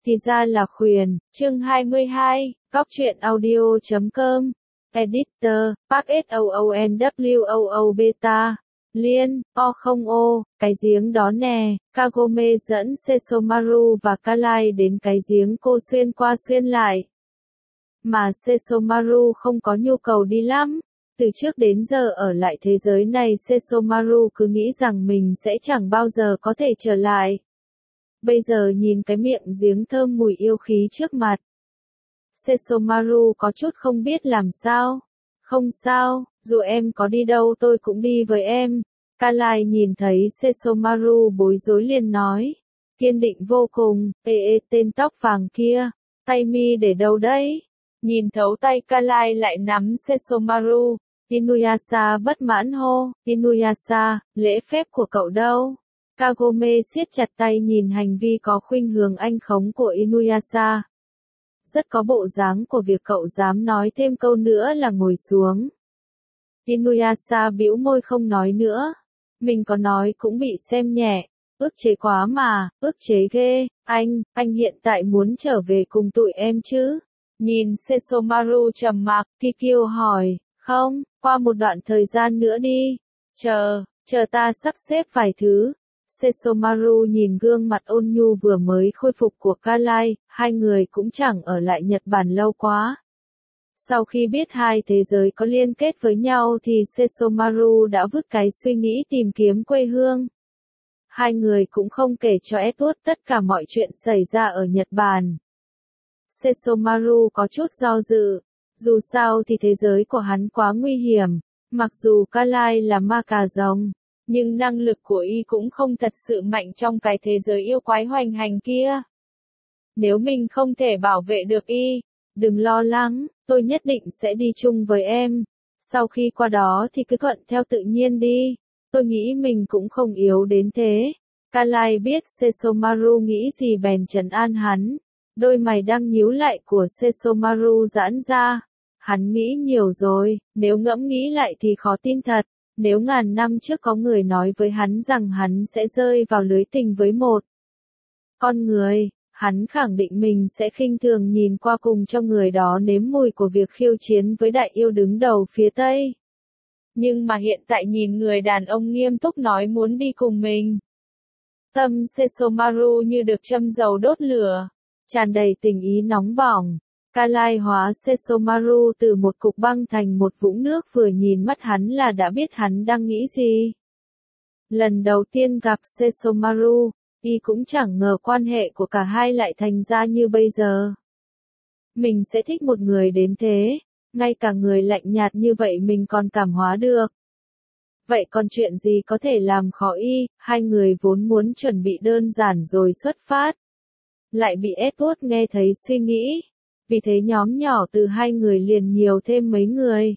Thì ra là khuyển, chương 22, góc truyện audio.com, editor, Park SOONWOO Beta, Liên, O0O, cái giếng đó nè, Kagome dẫn Sesomaru và Kalai đến cái giếng cô xuyên qua xuyên lại. Mà Sesomaru không có nhu cầu đi lắm. Từ trước đến giờ ở lại thế giới này Sesomaru cứ nghĩ rằng mình sẽ chẳng bao giờ có thể trở lại. Bây giờ nhìn cái miệng giếng thơm mùi yêu khí trước mặt. Sesomaru có chút không biết làm sao. Không sao, dù em có đi đâu tôi cũng đi với em. Kalai nhìn thấy Sesomaru bối rối liền nói. Kiên định vô cùng, tên tóc vàng kia, tay mi để đâu đấy? Nhìn thấu tay Kalai lại nắm Sesomaru. Inuyasha bất mãn hô, Inuyasha, lễ phép của cậu đâu? Kagome siết chặt tay nhìn hành vi có khuynh hướng anh khống của Inuyasha. Rất có bộ dáng của việc cậu dám nói thêm câu nữa là ngồi xuống. Inuyasha bĩu môi không nói nữa. Mình có nói cũng bị xem nhẹ. Ức chế quá mà, ức chế ghê. Anh hiện tại muốn trở về cùng tụi em chứ? Nhìn Sesomaru trầm mặc, Kikyo hỏi, không, qua một đoạn thời gian nữa đi. Chờ ta sắp xếp vài thứ. Sesomaru nhìn gương mặt ôn nhu vừa mới khôi phục của Kalai, hai người cũng chẳng ở lại Nhật Bản lâu quá. Sau khi biết hai thế giới có liên kết với nhau thì Sesomaru đã vứt cái suy nghĩ tìm kiếm quê hương. Hai người cũng không kể cho Edward tất cả mọi chuyện xảy ra ở Nhật Bản. Sesomaru có chút do dự. Dù sao thì thế giới của hắn quá nguy hiểm, mặc dù Kalai là ma cà rồng, nhưng năng lực của y cũng không thật sự mạnh trong cái thế giới yêu quái hoành hành kia. Nếu mình không thể bảo vệ được y, đừng lo lắng, tôi nhất định sẽ đi chung với em. Sau khi qua đó thì cứ thuận theo tự nhiên đi, tôi nghĩ mình cũng không yếu đến thế. Kalai biết Sesomaru nghĩ gì bèn trấn an hắn. Đôi mày đang nhíu lại của Sesomaru giãn ra. Hắn nghĩ nhiều rồi, nếu ngẫm nghĩ lại thì khó tin thật. Nếu ngàn năm trước có người nói với hắn rằng hắn sẽ rơi vào lưới tình với một con người, hắn khẳng định mình sẽ khinh thường nhìn qua cùng cho người đó nếm mùi của việc khiêu chiến với đại yêu đứng đầu phía Tây. Nhưng mà hiện tại nhìn người đàn ông nghiêm túc nói muốn đi cùng mình. Tâm Sesomaru như được châm dầu đốt lửa, tràn đầy tình ý nóng bỏng. Kalai hóa Sesomaru từ một cục băng thành một vũng nước vừa nhìn mắt hắn là đã biết hắn đang nghĩ gì. Lần đầu tiên gặp Sesomaru, y cũng chẳng ngờ quan hệ của cả hai lại thành ra như bây giờ. Mình sẽ thích một người đến thế, ngay cả người lạnh nhạt như vậy mình còn cảm hóa được. Vậy còn chuyện gì có thể làm khó y, hai người vốn muốn chuẩn bị đơn giản rồi xuất phát. Lại bị Edward nghe thấy suy nghĩ. Vì thế nhóm nhỏ từ hai người liền nhiều thêm mấy người.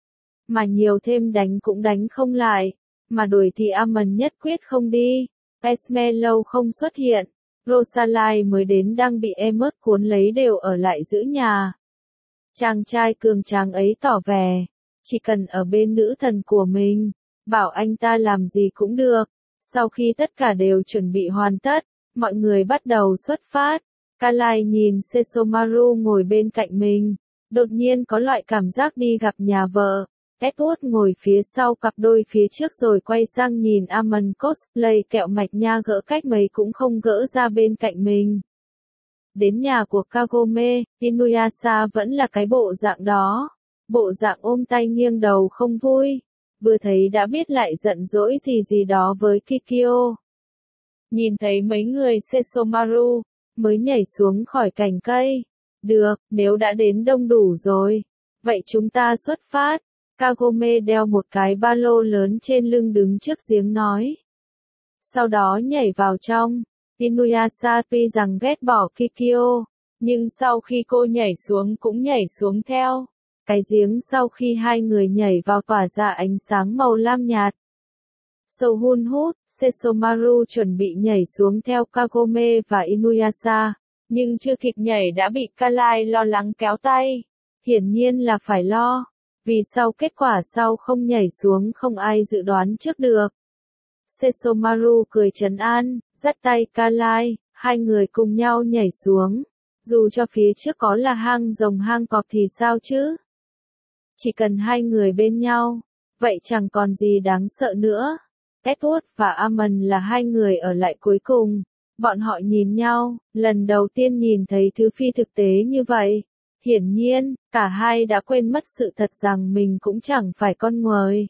Mà nhiều thêm đánh cũng đánh không lại. Mà đuổi thì Amon nhất quyết không đi. Esme lâu không xuất hiện. Rosalie mới đến đang bị Emmet cuốn lấy đều ở lại giữ nhà. Chàng trai cường tráng ấy tỏ vẻ. Chỉ cần ở bên nữ thần của mình. Bảo anh ta làm gì cũng được. Sau khi tất cả đều chuẩn bị hoàn tất, mọi người bắt đầu xuất phát. Kalai nhìn Sesomaru ngồi bên cạnh mình, đột nhiên có loại cảm giác đi gặp nhà vợ. Edward ngồi phía sau cặp đôi phía trước rồi quay sang nhìn Amon cosplay kẹo mạch nha gỡ cách mấy cũng không gỡ ra bên cạnh mình. Đến nhà của Kagome, Inuyasha vẫn là cái bộ dạng đó. Bộ dạng ôm tay nghiêng đầu không vui. Vừa thấy đã biết lại giận dỗi gì đó với Kikyo. Nhìn thấy mấy người Sesomaru mới nhảy xuống khỏi cành cây. Được, nếu đã đến đông đủ rồi. Vậy chúng ta xuất phát. Kagome đeo một cái ba lô lớn trên lưng đứng trước giếng nói. Sau đó nhảy vào trong. Inuyasha tuy rằng ghét bỏ Kikyo, nhưng sau khi cô nhảy xuống cũng nhảy xuống theo. Cái giếng sau khi hai người nhảy vào tỏa ra ánh sáng màu lam nhạt. Sâu hun hút, Sesomaru chuẩn bị nhảy xuống theo Kagome và Inuyasha, nhưng chưa kịp nhảy đã bị Kalai lo lắng kéo tay. Hiển nhiên là phải lo, vì sau kết quả sau không nhảy xuống không ai dự đoán trước được. Sesomaru cười trấn an, dắt tay Kalai, Hai người cùng nhau nhảy xuống. Dù cho phía trước có là hang rồng hang cọp thì sao chứ? Chỉ cần hai người bên nhau, vậy chẳng còn gì đáng sợ nữa. Edward và Amon là hai người ở lại cuối cùng. Bọn họ nhìn nhau, lần đầu tiên nhìn thấy thứ phi thực tế như vậy. Hiển nhiên, cả hai đã quên mất sự thật rằng mình cũng chẳng phải con người.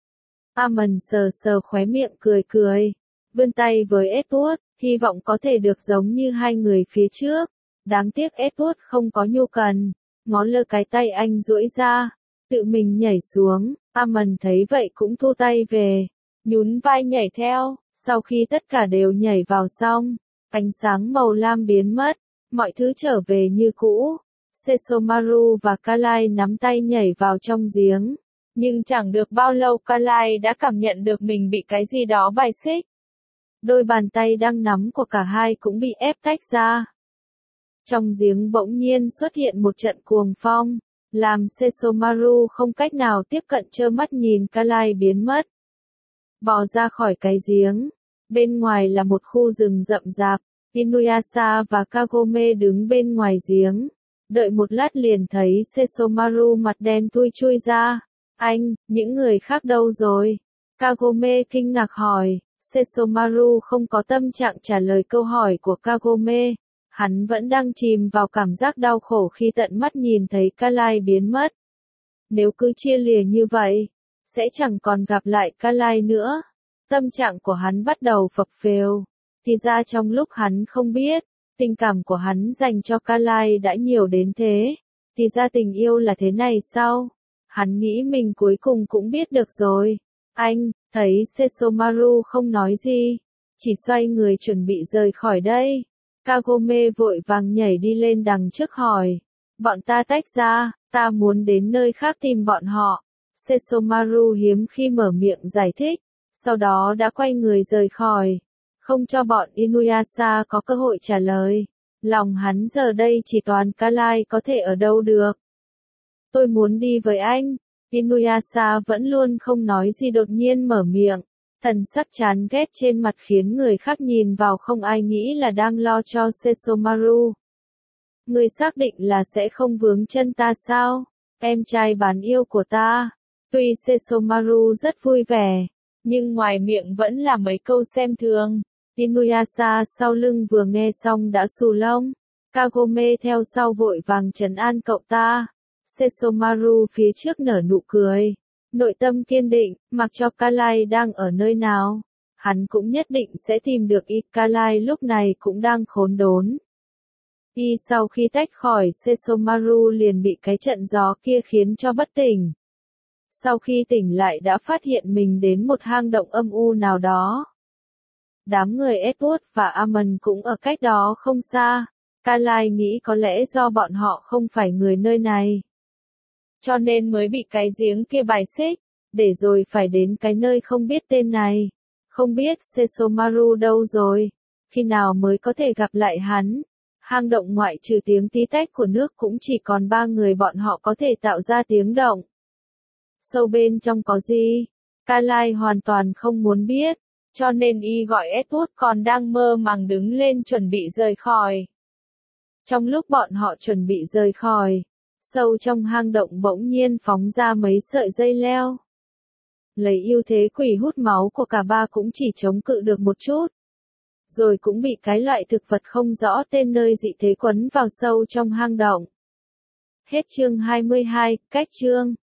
Amon sờ sờ khóe miệng cười cười, vươn tay với Edward, hy vọng có thể được giống như hai người phía trước. Đáng tiếc Edward không có nhu cần, ngó lơ cái tay anh duỗi ra, tự mình nhảy xuống. Amon thấy vậy cũng thu tay về, nhún vai nhảy theo. Sau khi tất cả đều nhảy vào xong, ánh sáng màu lam biến mất, mọi thứ trở về như cũ. Sesomaru và Kalai nắm tay nhảy vào trong giếng, nhưng chẳng được bao lâu Kalai đã cảm nhận được mình bị cái gì đó bài xích. Đôi bàn tay đang nắm của cả hai cũng bị ép tách ra. Trong giếng bỗng nhiên xuất hiện một trận cuồng phong, làm Sesomaru không cách nào tiếp cận, trơ mắt nhìn Kalai biến mất. Bò ra khỏi cái giếng, bên ngoài là một khu rừng rậm rạp. Inuyasha và Kagome đứng bên ngoài giếng, đợi một lát liền thấy Sesomaru mặt đen thui chui ra. Anh, những người khác đâu rồi? Kagome kinh ngạc hỏi. Sesomaru không có tâm trạng trả lời câu hỏi của Kagome. Hắn vẫn đang chìm vào cảm giác đau khổ khi tận mắt nhìn thấy Kalai biến mất. Nếu cứ chia lìa như vậy, sẽ chẳng còn gặp lại Kalai nữa. Tâm trạng của hắn bắt đầu phập phều. Thì ra trong lúc hắn không biết, tình cảm của hắn dành cho Kalai đã nhiều đến thế. Thì ra tình yêu là thế này sao? Hắn nghĩ mình cuối cùng cũng biết được rồi. Anh, thấy Sesomaru không nói gì, chỉ xoay người chuẩn bị rời khỏi đây. Kagome vội vàng nhảy đi lên đằng trước hỏi. Bọn ta tách ra, ta muốn đến nơi khác tìm bọn họ. Sesomaru hiếm khi mở miệng giải thích, sau đó đã quay người rời khỏi, không cho bọn Inuyasha có cơ hội trả lời. Lòng hắn giờ đây chỉ toàn Kalai có thể ở đâu được. Tôi muốn đi với anh. Inuyasha vẫn luôn không nói gì đột nhiên mở miệng. Thần sắc chán ghét trên mặt khiến người khác nhìn vào không ai nghĩ là đang lo cho Sesomaru. Người xác định là sẽ không vướng chân ta sao? Em trai bán yêu của ta. Tuy Sesomaru rất vui vẻ, nhưng ngoài miệng vẫn là mấy câu xem thường. Inuyasha sau lưng vừa nghe xong đã xù lông. Kagome theo sau vội vàng trấn an cậu ta. Sesomaru phía trước nở nụ cười, nội tâm kiên định, mặc cho Kalai đang ở nơi nào, hắn cũng nhất định sẽ tìm được y. Kalai lúc này cũng đang khốn đốn. Y sau khi tách khỏi Sesomaru liền bị cái trận gió kia khiến cho bất tỉnh. Sau khi tỉnh lại đã phát hiện mình đến một hang động âm u nào đó. Đám người Edward và Amon cũng ở cách đó không xa. Kalai nghĩ có lẽ do bọn họ không phải người nơi này, cho nên mới bị cái giếng kia bài xích, để rồi phải đến cái nơi không biết tên này. Không biết Sesomaru đâu rồi, khi nào mới có thể gặp lại hắn. Hang động ngoại trừ tiếng tí tách của nước cũng chỉ còn 3 người bọn họ có thể tạo ra tiếng động. Sâu bên trong có gì? Kalai hoàn toàn không muốn biết, cho nên y gọi Edward còn đang mơ màng đứng lên chuẩn bị rời khỏi. Trong lúc bọn họ chuẩn bị rời khỏi, sâu trong hang động bỗng nhiên phóng ra mấy sợi dây leo. Lấy ưu thế quỷ hút máu của cả ba cũng chỉ chống cự được một chút, rồi cũng bị cái loại thực vật không rõ tên nơi dị thế quấn vào sâu trong hang động. Hết chương 22, cách chương.